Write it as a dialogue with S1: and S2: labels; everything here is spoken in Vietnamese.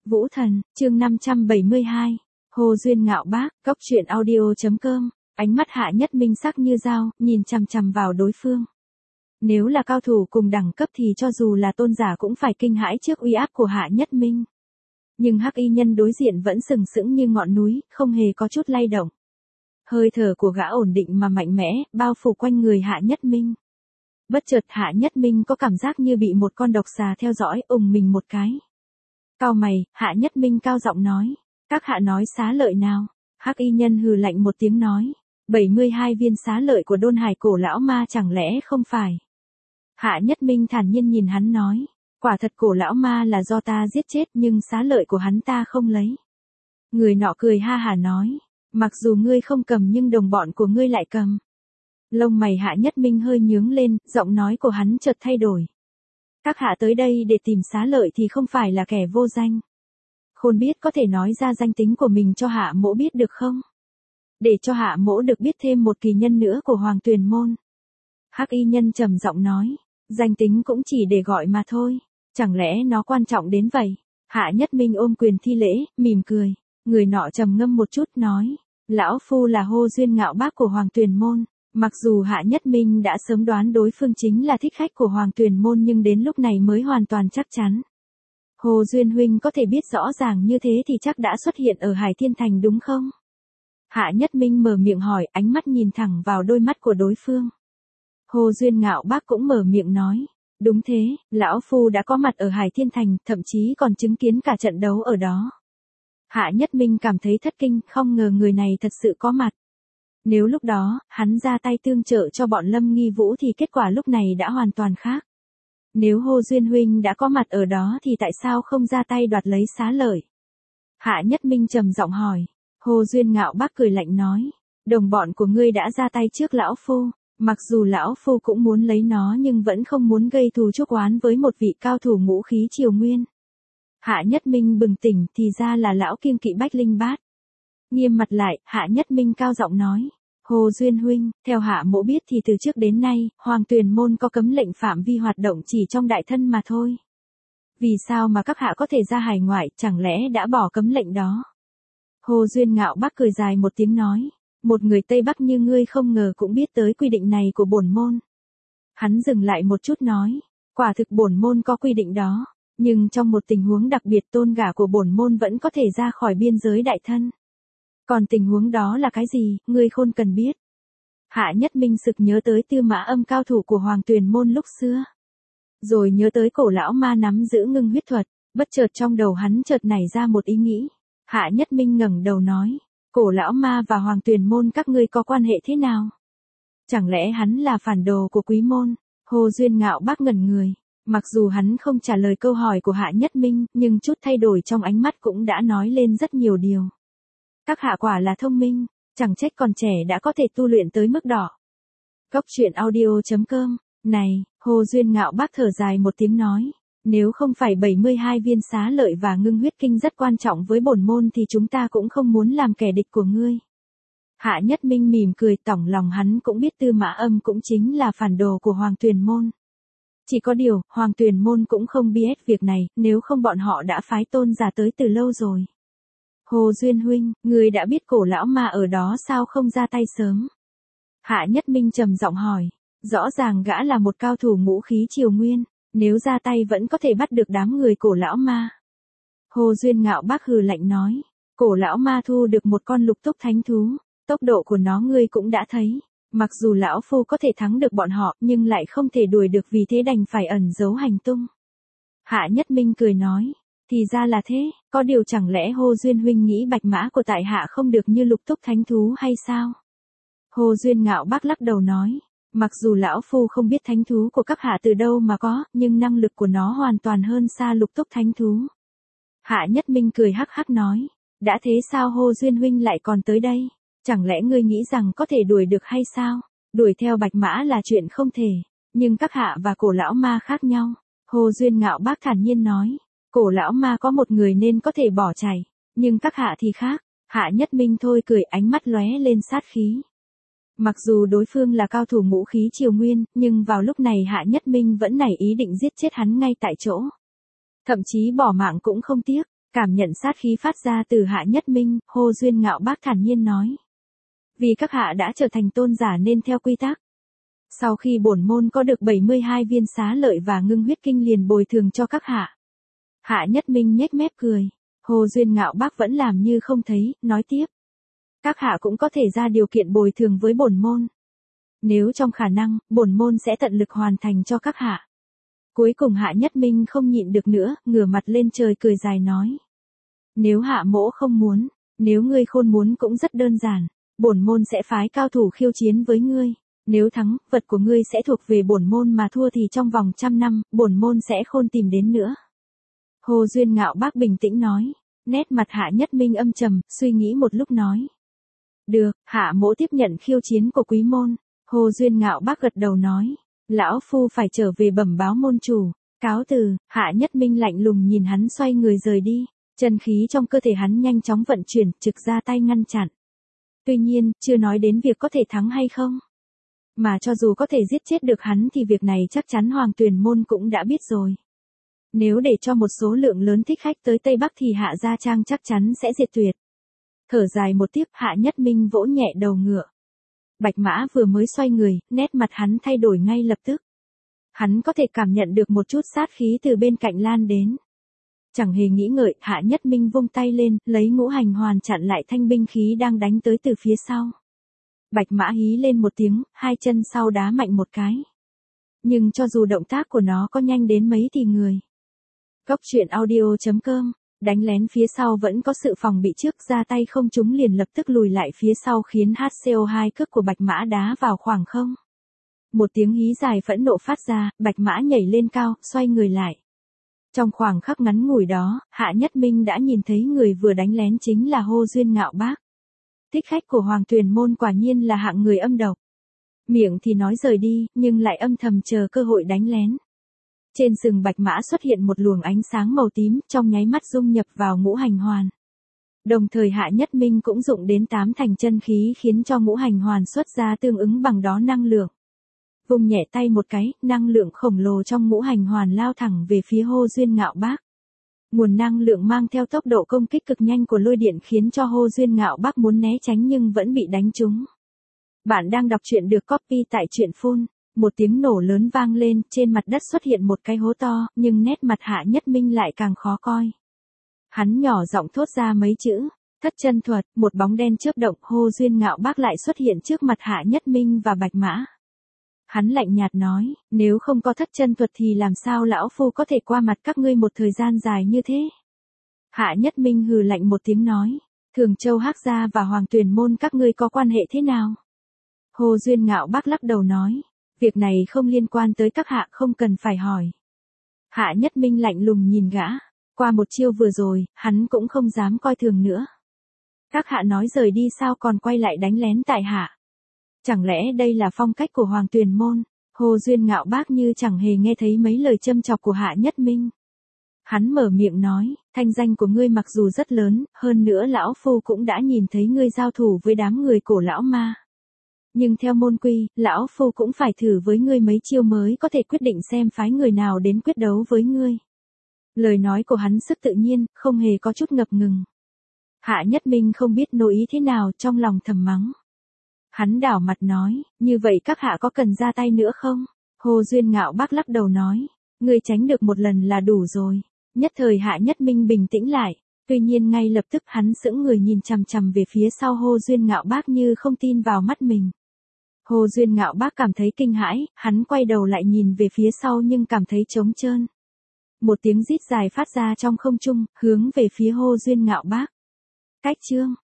S1: Vũ Thần, chương 572. Hồ Duyên ngạo bác, cốc truyện audio.com. Ánh mắt Hạ Nhất Minh sắc như dao, nhìn chằm chằm vào đối phương. Nếu là cao thủ cùng đẳng cấp thì cho dù là tôn giả cũng phải kinh hãi trước uy áp của Hạ Nhất Minh. Nhưng hắc y nhân đối diện vẫn sừng sững như ngọn núi, không hề có chút lay động. Hơi thở của gã ổn định mà mạnh mẽ, bao phủ quanh người Hạ Nhất Minh. Bất chợt Hạ Nhất Minh có cảm giác như bị một con độc xà theo dõi, mình một cái. Cau mày, Hạ Nhất Minh cao giọng nói. Các hạ nói xá lợi nào? Hắc y nhân hừ lạnh một tiếng nói. 72 viên xá lợi của Đôn Hải cổ lão ma chẳng lẽ không phải? Hạ Nhất Minh thản nhiên nhìn hắn nói. Quả thật cổ lão ma là do ta giết chết nhưng xá lợi của hắn ta không lấy. Người nọ cười ha hả nói. Mặc dù ngươi không cầm nhưng đồng bọn của ngươi lại cầm. Lông mày Hạ Nhất Minh hơi nhướng lên, giọng nói của hắn chợt thay đổi. Các hạ tới đây để tìm xá lợi thì không phải là kẻ vô danh. Khôn biết có thể nói ra danh tính của mình cho Hạ Mỗ biết được không? Để cho Hạ Mỗ được biết thêm một kỳ nhân nữa của Hoàng Tuyền Môn. Hắc y nhân trầm giọng nói, danh tính cũng chỉ để gọi mà thôi, chẳng lẽ nó quan trọng đến vậy? Hạ Nhất Minh ôm quyền thi lễ, mỉm cười, người nọ trầm ngâm một chút nói, lão phu là Hồ Duyên ngạo bác của Hoàng Tuyền Môn. Mặc dù Hạ Nhất Minh đã sớm đoán đối phương chính là thích khách của Hoàng Tuyền Môn nhưng đến lúc này mới hoàn toàn chắc chắn. Hồ Duyên huynh có thể biết rõ ràng như thế thì chắc đã xuất hiện ở Hải Thiên Thành đúng không? Hạ Nhất Minh mở miệng hỏi, ánh mắt nhìn thẳng vào đôi mắt của đối phương. Hồ Duyên ngạo bác cũng mở miệng nói, đúng thế, lão phu đã có mặt ở Hải Thiên Thành, thậm chí còn chứng kiến cả trận đấu ở đó. Hạ Nhất Minh cảm thấy thất kinh, không ngờ người này thật sự có mặt. Nếu lúc đó, hắn ra tay tương trợ cho bọn Lâm Nghi Vũ thì kết quả lúc này đã hoàn toàn khác. Nếu Hồ Duyên huynh đã có mặt ở đó thì tại sao không ra tay đoạt lấy xá lợi? Hạ Nhất Minh trầm giọng hỏi. Hồ Duyên ngạo bác cười lạnh nói. Đồng bọn của ngươi đã ra tay trước lão phu. Mặc dù lão phu cũng muốn lấy nó nhưng vẫn không muốn gây thù chuốc oán với một vị cao thủ ngũ khí triều nguyên. Hạ Nhất Minh bừng tỉnh thì ra là lão kiêng kỵ Bách Linh Bát. Nghiêm mặt lại, Hạ Nhất Minh cao giọng nói. Hồ Duyên huynh, theo Hạ Mỗ biết thì từ trước đến nay, Hoàng Tuyền Môn có cấm lệnh phạm vi hoạt động chỉ trong đại thân mà thôi. Vì sao mà các hạ có thể ra hải ngoại, chẳng lẽ đã bỏ cấm lệnh đó? Hồ Duyên ngạo bác cười dài một tiếng nói. Một người Tây Bắc như ngươi không ngờ cũng biết tới quy định này của bổn môn. Hắn dừng lại một chút nói. Quả thực bổn môn có quy định đó. Nhưng trong một tình huống đặc biệt tôn gả của bổn môn vẫn có thể ra khỏi biên giới đại thân. Còn tình huống đó là cái gì, ngươi khôn cần biết. Hạ Nhất Minh sực nhớ tới Tư Mã Âm cao thủ của Hoàng Tuyền Môn lúc xưa. Rồi nhớ tới cổ lão ma nắm giữ ngưng huyết thuật, bất chợt trong đầu hắn chợt nảy ra một ý nghĩ. Hạ Nhất Minh ngẩng đầu nói, cổ lão ma và Hoàng Tuyền Môn các ngươi có quan hệ thế nào? Chẳng lẽ hắn là phản đồ của Quý Môn? Hồ Duyên ngạo bác ngẩn người. Mặc dù hắn không trả lời câu hỏi của Hạ Nhất Minh, nhưng chút thay đổi trong ánh mắt cũng đã nói lên rất nhiều điều. Các hạ quả là thông minh, chẳng trách còn trẻ đã có thể tu luyện tới mức đó. Cốc truyện audio.com. Này, Hồ Duyên ngạo bác thở dài một tiếng nói, nếu không phải 72 viên xá lợi và ngưng huyết kinh rất quan trọng với bổn môn thì chúng ta cũng không muốn làm kẻ địch của ngươi. Hạ Nhất Minh mỉm cười, tổng lòng hắn cũng biết Tư Mã Âm cũng chính là phản đồ của Hoàng Tuyền Môn. Chỉ có điều, Hoàng Tuyền Môn cũng không biết việc này, nếu không bọn họ đã phái tôn giả tới từ lâu rồi. Hồ Duyên huynh, người đã biết cổ lão ma ở đó sao không ra tay sớm? Hạ Nhất Minh trầm giọng hỏi, rõ ràng gã là một cao thủ ngũ khí triều nguyên, nếu ra tay vẫn có thể bắt được đám người cổ lão ma. Hồ Duyên ngạo bác hừ lạnh nói, cổ lão ma thu được một con lục túc thánh thú, tốc độ của nó ngươi cũng đã thấy, mặc dù lão phu có thể thắng được bọn họ nhưng lại không thể đuổi được vì thế đành phải ẩn giấu hành tung. Hạ Nhất Minh cười nói. Thì ra là thế, có điều chẳng lẽ Hồ Duyên huynh nghĩ bạch mã của tại hạ không được như lục túc thánh thú hay sao? Hồ Duyên ngạo bác lắc đầu nói, mặc dù lão phu không biết thánh thú của các hạ từ đâu mà có, nhưng năng lực của nó hoàn toàn hơn xa lục túc thánh thú. Hạ Nhất Minh cười hắc hắc nói, đã thế sao Hồ Duyên huynh lại còn tới đây? Chẳng lẽ ngươi nghĩ rằng có thể đuổi được hay sao? Đuổi theo bạch mã là chuyện không thể, nhưng các hạ và cổ lão ma khác nhau. Hồ Duyên ngạo bác thản nhiên nói. Cổ lão ma có một người nên có thể bỏ chạy, nhưng các hạ thì khác. Hạ Nhất Minh thôi cười, ánh mắt lóe lên sát khí. Mặc dù đối phương là cao thủ ngũ khí triều nguyên, nhưng vào lúc này Hạ Nhất Minh vẫn nảy ý định giết chết hắn ngay tại chỗ. Thậm chí bỏ mạng cũng không tiếc. Cảm nhận sát khí phát ra từ Hạ Nhất Minh, Hồ Duyên Ngạo Bác thản nhiên nói. Vì các hạ đã trở thành tôn giả nên theo quy tắc. Sau khi bổn môn có được 72 viên xá lợi và ngưng huyết kinh liền bồi thường cho các hạ. Hạ Nhất Minh nhếch mép cười. Hồ Duyên Ngạo Bác vẫn làm như không thấy, nói tiếp. Các hạ cũng có thể ra điều kiện bồi thường với bổn môn. Nếu trong khả năng, bổn môn sẽ tận lực hoàn thành cho các hạ. Cuối cùng Hạ Nhất Minh không nhịn được nữa, ngửa mặt lên trời cười dài nói. Nếu Hạ mỗ không muốn, nếu ngươi khôn muốn cũng rất đơn giản, bổn môn sẽ phái cao thủ khiêu chiến với ngươi. Nếu thắng, vật của ngươi sẽ thuộc về bổn môn mà thua thì trong vòng 100 năm, bổn môn sẽ khôn tìm đến nữa. Hồ Duyên Ngạo Bác bình tĩnh nói, nét mặt Hạ Nhất Minh âm trầm, suy nghĩ một lúc nói. Được, Hạ mỗ tiếp nhận khiêu chiến của quý môn. Hồ Duyên Ngạo Bác gật đầu nói, lão phu phải trở về bẩm báo môn chủ, cáo từ. Hạ Nhất Minh lạnh lùng nhìn hắn xoay người rời đi, chân khí trong cơ thể hắn nhanh chóng vận chuyển, trực ra tay ngăn chặn. Tuy nhiên, chưa nói đến việc có thể thắng hay không. Mà cho dù có thể giết chết được hắn thì việc này chắc chắn Hoàng Tuyền môn cũng đã biết rồi. Nếu để cho một số lượng lớn thích khách tới Tây Bắc thì Hạ Gia Trang chắc chắn sẽ diệt tuyệt. Thở dài một tiếp, Hạ Nhất Minh vỗ nhẹ đầu ngựa. Bạch Mã vừa mới xoay người, nét mặt hắn thay đổi ngay lập tức. Hắn có thể cảm nhận được một chút sát khí từ bên cạnh lan đến. Chẳng hề nghĩ ngợi, Hạ Nhất Minh vung tay lên, lấy ngũ hành hoàn chặn lại thanh binh khí đang đánh tới từ phía sau. Bạch Mã hí lên một tiếng, hai chân sau đá mạnh một cái. Nhưng cho dù động tác của nó có nhanh đến mấy thì người. Góc truyện audio.com, đánh lén phía sau vẫn có sự phòng bị trước, ra tay không trúng liền lập tức lùi lại phía sau khiến HCO2 cước của Bạch Mã đá vào khoảng không. Một tiếng hí dài phẫn nộ phát ra, Bạch Mã nhảy lên cao, xoay người lại. Trong khoảng khắc ngắn ngủi đó, Hạ Nhất Minh đã nhìn thấy người vừa đánh lén chính là Hồ Duyên Ngạo Bác. Thích khách của Hoàng Tuyền môn quả nhiên là hạng người âm độc. Miệng thì nói rời đi, nhưng lại âm thầm chờ cơ hội đánh lén. Trên sừng Bạch Mã xuất hiện một luồng ánh sáng màu tím, trong nháy mắt dung nhập vào ngũ hành hoàn. Đồng thời Hạ Nhất Minh cũng dụng đến 8 thành chân khí khiến cho ngũ hành hoàn xuất ra tương ứng bằng đó năng lượng. Vùng nhẹ tay một cái, năng lượng khổng lồ trong ngũ hành hoàn lao thẳng về phía Hồ Duyên Ngạo Bác. Nguồn năng lượng mang theo tốc độ công kích cực nhanh của lôi điện khiến cho Hồ Duyên Ngạo Bác muốn né tránh nhưng vẫn bị đánh trúng. Bạn đang đọc truyện được copy tại truyện Phun. Một tiếng nổ lớn vang lên, trên mặt đất xuất hiện một cái hố to, nhưng nét mặt Hạ Nhất Minh lại càng khó coi. Hắn nhỏ giọng thốt ra mấy chữ, thất chân thuật, một bóng đen chớp động, Hồ Duyên Ngạo Bác lại xuất hiện trước mặt Hạ Nhất Minh và Bạch Mã. Hắn lạnh nhạt nói, nếu không có thất chân thuật thì làm sao lão phu có thể qua mặt các ngươi một thời gian dài như thế? Hạ Nhất Minh hừ lạnh một tiếng nói, Thường Châu Hắc Gia và Hoàng Tuyền môn các ngươi có quan hệ thế nào? Hồ Duyên Ngạo Bác lắc đầu nói, việc này không liên quan tới các hạ, không cần phải hỏi. Hạ Nhất Minh lạnh lùng nhìn gã, qua một chiêu vừa rồi, hắn cũng không dám coi thường nữa. Các hạ nói rời đi sao còn quay lại đánh lén tại hạ? Chẳng lẽ đây là phong cách của Hoàng Tuyền môn? Hồ Duyên Ngạo Bác như chẳng hề nghe thấy mấy lời châm chọc của Hạ Nhất Minh. Hắn mở miệng nói, thanh danh của ngươi mặc dù rất lớn, hơn nữa lão phu cũng đã nhìn thấy ngươi giao thủ với đám người cổ lão ma. Nhưng theo môn quy, lão phu cũng phải thử với ngươi mấy chiêu mới có thể quyết định xem phái người nào đến quyết đấu với ngươi. Lời nói của hắn sức tự nhiên, không hề có chút ngập ngừng. Hạ Nhất Minh không biết nội ý thế nào, trong lòng thầm mắng. Hắn đảo mặt nói, như vậy các hạ có cần ra tay nữa không? Hồ Duyên Ngạo Bác lắc đầu nói, ngươi tránh được một lần là đủ rồi. Nhất thời Hạ Nhất Minh bình tĩnh lại, tuy nhiên ngay lập tức hắn sững người nhìn chằm chằm về phía sau Hồ Duyên Ngạo Bác như không tin vào mắt mình. Hồ Duyên Ngạo Bác cảm thấy kinh hãi, hắn quay đầu lại nhìn về phía sau nhưng cảm thấy trống trơn. Một tiếng rít dài phát ra trong không trung, hướng về phía Hồ Duyên Ngạo Bác. Cách chương